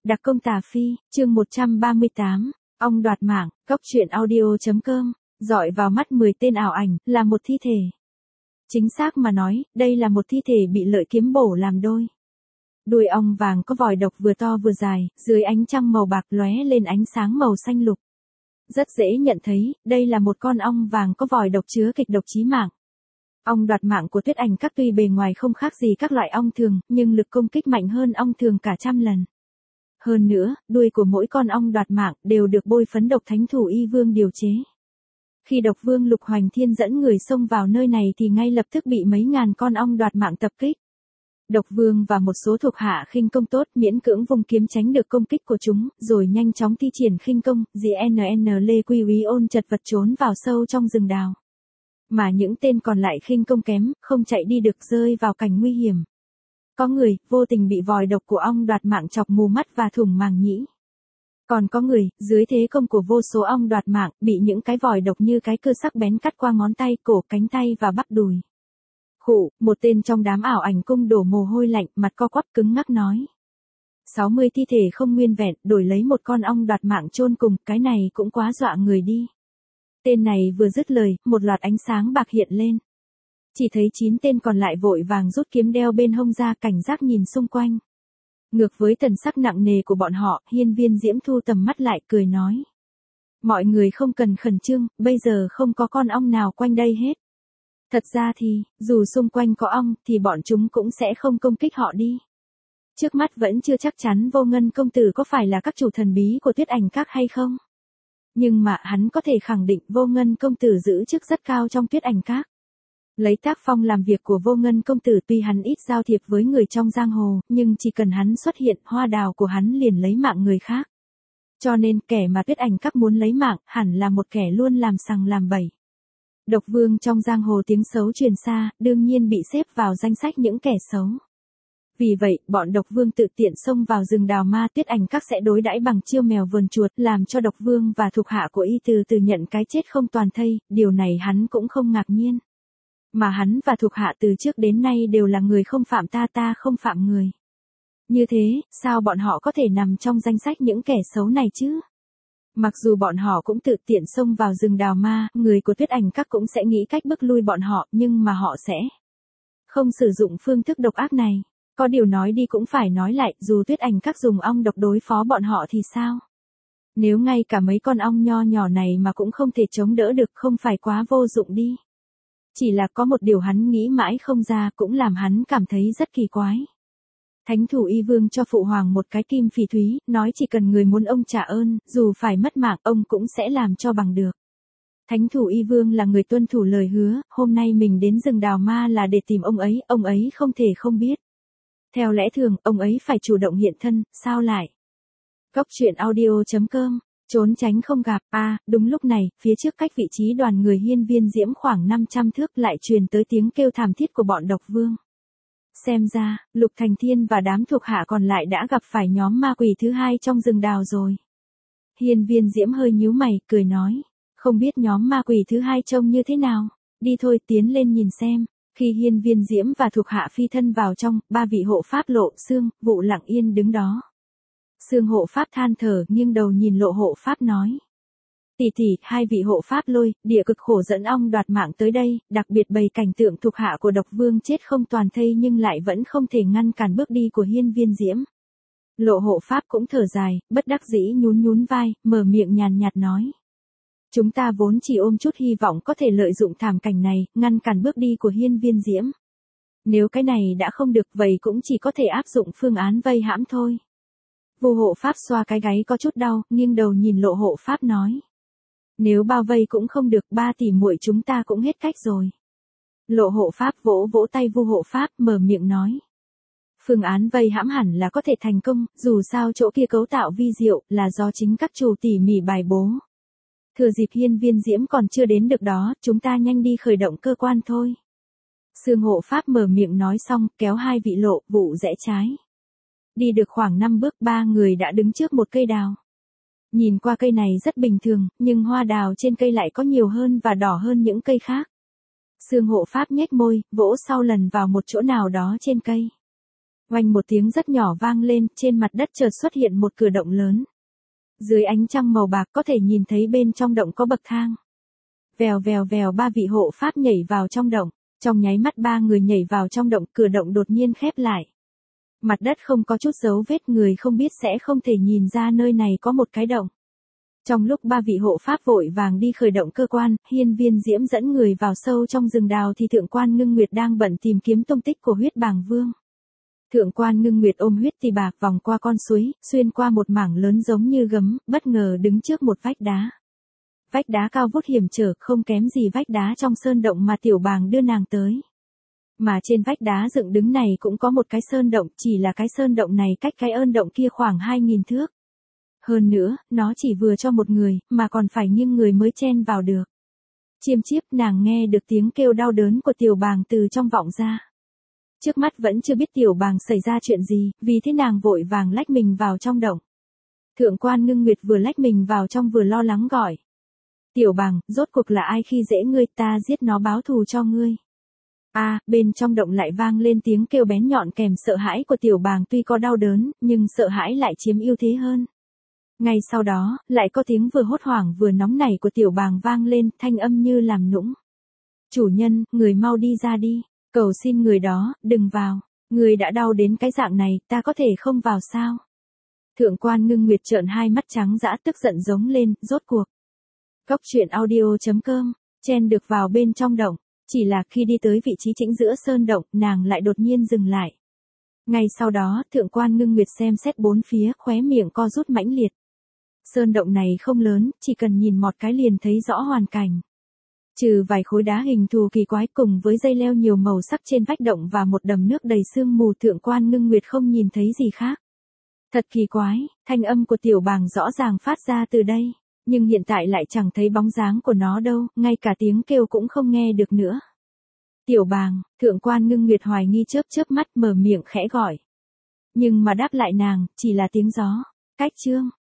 Đặc công Tà Phi, chương 138, ong đoạt mạng, cóc truyện audio.com, dọi vào mắt 10 tên ảo ảnh, là một thi thể. Chính xác mà nói, đây là một thi thể bị lợi kiếm bổ làm đôi. Đuôi ong vàng có vòi độc vừa to vừa dài, dưới ánh trăng màu bạc lóe lên ánh sáng màu xanh lục. Rất dễ nhận thấy, đây là một con ong vàng có vòi độc chứa kịch độc chí mạng. Ong đoạt mạng của Tuyết Ảnh Các tuy bề ngoài không khác gì các loại ong thường, nhưng lực công kích mạnh hơn ong thường cả trăm lần. Hơn nữa, đuôi của mỗi con ong đoạt mạng đều được bôi phấn độc Thánh Thủ Y Vương điều chế. Khi độc vương Lục Hoành Thiên dẫn người xông vào nơi này thì ngay lập tức bị mấy ngàn con ong đoạt mạng tập kích. Độc vương và một số thuộc hạ khinh công tốt miễn cưỡng vùng kiếm tránh được công kích của chúng, rồi nhanh chóng thi triển khinh công, GNN Lê Quy Úy ôn chật vật trốn vào sâu trong rừng đào. Mà những tên còn lại khinh công kém, không chạy đi được rơi vào cảnh nguy hiểm. Có người, vô tình bị vòi độc của ong đoạt mạng chọc mù mắt và thủng màng nhĩ. Còn có người, dưới thế công của vô số ong đoạt mạng, bị những cái vòi độc như cái cưa sắc bén cắt qua ngón tay, cổ, cánh tay và bắp đùi. Khụ, một tên trong đám ảo ảnh cung đổ mồ hôi lạnh, mặt co quắp cứng ngắc nói. 60 thi thể không nguyên vẹn, đổi lấy một con ong đoạt mạng chôn cùng, cái này cũng quá dọa người đi. Tên này vừa dứt lời, một loạt ánh sáng bạc hiện lên. Chỉ thấy 9 tên còn lại vội vàng rút kiếm đeo bên hông ra, cảnh giác nhìn xung quanh. Ngược với tần sắc nặng nề của bọn họ, Hiên Viên Diễm thu tầm mắt lại cười nói. Mọi người không cần khẩn trương, bây giờ không có con ong nào quanh đây hết. Thật ra thì, dù xung quanh có ong, thì bọn chúng cũng sẽ không công kích họ đi. Trước mắt vẫn chưa chắc chắn Vô Ngân công tử có phải là các chủ thần bí của Tuyết Ảnh Các hay không. Nhưng mà hắn có thể khẳng định Vô Ngân công tử giữ chức rất cao trong Tuyết Ảnh Các. Lấy tác phong làm việc của Vô Ngân công tử tuy hắn ít giao thiệp với người trong giang hồ, nhưng chỉ cần hắn xuất hiện, hoa đào của hắn liền lấy mạng người khác. Cho nên kẻ mà Tuyết Ảnh Các muốn lấy mạng, hẳn là một kẻ luôn làm sằng làm bậy. Độc vương trong giang hồ tiếng xấu truyền xa, đương nhiên bị xếp vào danh sách những kẻ xấu. Vì vậy, bọn độc vương tự tiện xông vào rừng đào ma, Tuyết Ảnh Các sẽ đối đãi bằng chiêu mèo vờn chuột, làm cho độc vương và thuộc hạ của y từ từ nhận cái chết không toàn thây, điều này hắn cũng không ngạc nhiên. Mà hắn và thuộc hạ từ trước đến nay đều là người không phạm ta, ta không phạm người. Như thế, sao bọn họ có thể nằm trong danh sách những kẻ xấu này chứ? Mặc dù bọn họ cũng tự tiện xông vào rừng đào ma, người của Tuyết Ảnh Các cũng sẽ nghĩ cách bức lui bọn họ, nhưng mà họ sẽ không sử dụng phương thức độc ác này. Có điều nói đi cũng phải nói lại, dù Tuyết Ảnh Các dùng ong độc đối phó bọn họ thì sao? Nếu ngay cả mấy con ong nho nhỏ này mà cũng không thể chống đỡ được, không phải quá vô dụng đi. Chỉ là có một điều hắn nghĩ mãi không ra, cũng làm hắn cảm thấy rất kỳ quái. Thánh Thủ Y Vương cho phụ hoàng một cái kim phỉ thúy, nói chỉ cần người muốn ông trả ơn, dù phải mất mạng, ông cũng sẽ làm cho bằng được. Thánh Thủ Y Vương là người tuân thủ lời hứa, hôm nay mình đến rừng đào ma là để tìm ông ấy không thể không biết. Theo lẽ thường, ông ấy phải chủ động hiện thân, sao lại? Cóc truyện audio.com, trốn tránh không gặp, đúng lúc này, phía trước cách vị trí đoàn người Hiên Viên Diễm khoảng 500 thước lại truyền tới tiếng kêu thảm thiết của bọn độc vương. Xem ra, Lục Thành Thiên và đám thuộc hạ còn lại đã gặp phải nhóm ma quỷ thứ hai trong rừng đào rồi. Hiên Viên Diễm hơi nhíu mày, cười nói, không biết nhóm ma quỷ thứ hai trông như thế nào, đi thôi tiến lên nhìn xem. Khi Hiên Viên Diễm và thuộc hạ phi thân vào trong, ba vị hộ pháp Lộ, Sương, Vụ lặng yên đứng đó. Sương hộ pháp than thở, nghiêng đầu nhìn Lộ hộ pháp nói. Tỷ tỷ, hai vị hộ pháp Lôi, Địa cực khổ dẫn ong đoạt mạng tới đây, đặc biệt bày cảnh tượng thuộc hạ của độc vương chết không toàn thây nhưng lại vẫn không thể ngăn cản bước đi của Hiên Viên Diễm. Lộ hộ pháp cũng thở dài, bất đắc dĩ nhún vai, mở miệng nhàn nhạt nói. Chúng ta vốn chỉ ôm chút hy vọng có thể lợi dụng thảm cảnh này, ngăn cản bước đi của Hiên Viên Diễm. Nếu cái này đã không được, vậy cũng chỉ có thể áp dụng phương án vây hãm thôi. Vu hộ pháp xoa cái gáy có chút đau, nghiêng đầu nhìn Lộ hộ pháp nói. Nếu bao vây cũng không được, 3 tỷ muội chúng ta cũng hết cách rồi. Lộ hộ pháp vỗ vỗ tay Vu hộ pháp, mở miệng nói. Phương án vây hãm hẳn là có thể thành công, dù sao chỗ kia cấu tạo vi diệu, là do chính các chủ tỉ mỉ bài bố. Thừa dịp Hiên Viên Diễm còn chưa đến được đó, chúng ta nhanh đi khởi động cơ quan thôi. Sương hộ pháp mở miệng nói xong, kéo hai vị Lộ, Vụ rẽ trái. Đi được khoảng 5 bước, 3 người đã đứng trước một cây đào. Nhìn qua cây này rất bình thường, nhưng hoa đào trên cây lại có nhiều hơn và đỏ hơn những cây khác. Sương hộ pháp nhếch môi, vỗ sau lần vào một chỗ nào đó trên cây. Oanh một tiếng rất nhỏ vang lên, trên mặt đất chợt xuất hiện một cửa động lớn. Dưới ánh trăng màu bạc có thể nhìn thấy bên trong động có bậc thang. Vèo vèo vèo, ba vị hộ pháp nhảy vào trong động. Trong nháy mắt ba người nhảy vào trong động, cửa động đột nhiên khép lại. Mặt đất không có chút dấu vết, người không biết sẽ không thể nhìn ra nơi này có một cái động. Trong lúc ba vị hộ pháp vội vàng đi khởi động cơ quan, Hiên Viên Diễm dẫn người vào sâu trong rừng đào thì Thượng quan Ngưng Nguyệt đang bận tìm kiếm tung tích của Huyết Bàng Vương. Thượng quan Ngưng Nguyệt ôm huyết tỳ bạc vòng qua con suối, xuyên qua một mảng lớn giống như gấm, bất ngờ đứng trước một vách đá. Vách đá cao vút hiểm trở, không kém gì vách đá trong sơn động mà Tiểu Bàng đưa nàng tới. Mà trên vách đá dựng đứng này cũng có một cái sơn động, chỉ là cái sơn động này cách cái ơn động kia khoảng 2000 thước. Hơn nữa, nó chỉ vừa cho một người, mà còn phải nghiêng người mới chen vào được. Chiêm chiếp, nàng nghe được tiếng kêu đau đớn của Tiểu Bàng từ trong vọng ra. Trước mắt vẫn chưa biết Tiểu Bàng xảy ra chuyện gì, vì thế nàng vội vàng lách mình vào trong động. Thượng quan Ngưng Nguyệt vừa lách mình vào trong vừa lo lắng gọi. Tiểu Bàng, rốt cuộc là ai khi dễ ngươi, ta giết nó báo thù cho ngươi. Bên trong động lại vang lên tiếng kêu bén nhọn kèm sợ hãi của Tiểu Bàng, tuy có đau đớn, nhưng sợ hãi lại chiếm ưu thế hơn. Ngay sau đó, lại có tiếng vừa hốt hoảng vừa nóng nảy của Tiểu Bàng vang lên, thanh âm như làm nũng. Chủ nhân, người mau đi ra đi, cầu xin người đó, đừng vào, người đã đau đến cái dạng này, ta có thể không vào sao? Thượng quan Ngưng Nguyệt trợn hai mắt trắng dã tức giận giống lên, rốt cuộc. Cốc truyện audio.com, chen được vào bên trong động, chỉ là khi đi tới vị trí chính giữa sơn động, nàng lại đột nhiên dừng lại. Ngay sau đó, Thượng quan Ngưng Nguyệt xem xét bốn phía, khóe miệng co rút mãnh liệt. Sơn động này không lớn, chỉ cần nhìn một cái liền thấy rõ hoàn cảnh. Trừ vài khối đá hình thù kỳ quái cùng với dây leo nhiều màu sắc trên vách động và một đầm nước đầy sương mù, Thượng quan Ngưng Nguyệt không nhìn thấy gì khác. Thật kỳ quái, thanh âm của Tiểu Bàng rõ ràng phát ra từ đây, nhưng hiện tại lại chẳng thấy bóng dáng của nó đâu, ngay cả tiếng kêu cũng không nghe được nữa. Tiểu Bàng, Thượng quan Ngưng Nguyệt hoài nghi chớp chớp mắt mở miệng khẽ gọi. Nhưng mà đáp lại nàng, chỉ là tiếng gió. Cách chương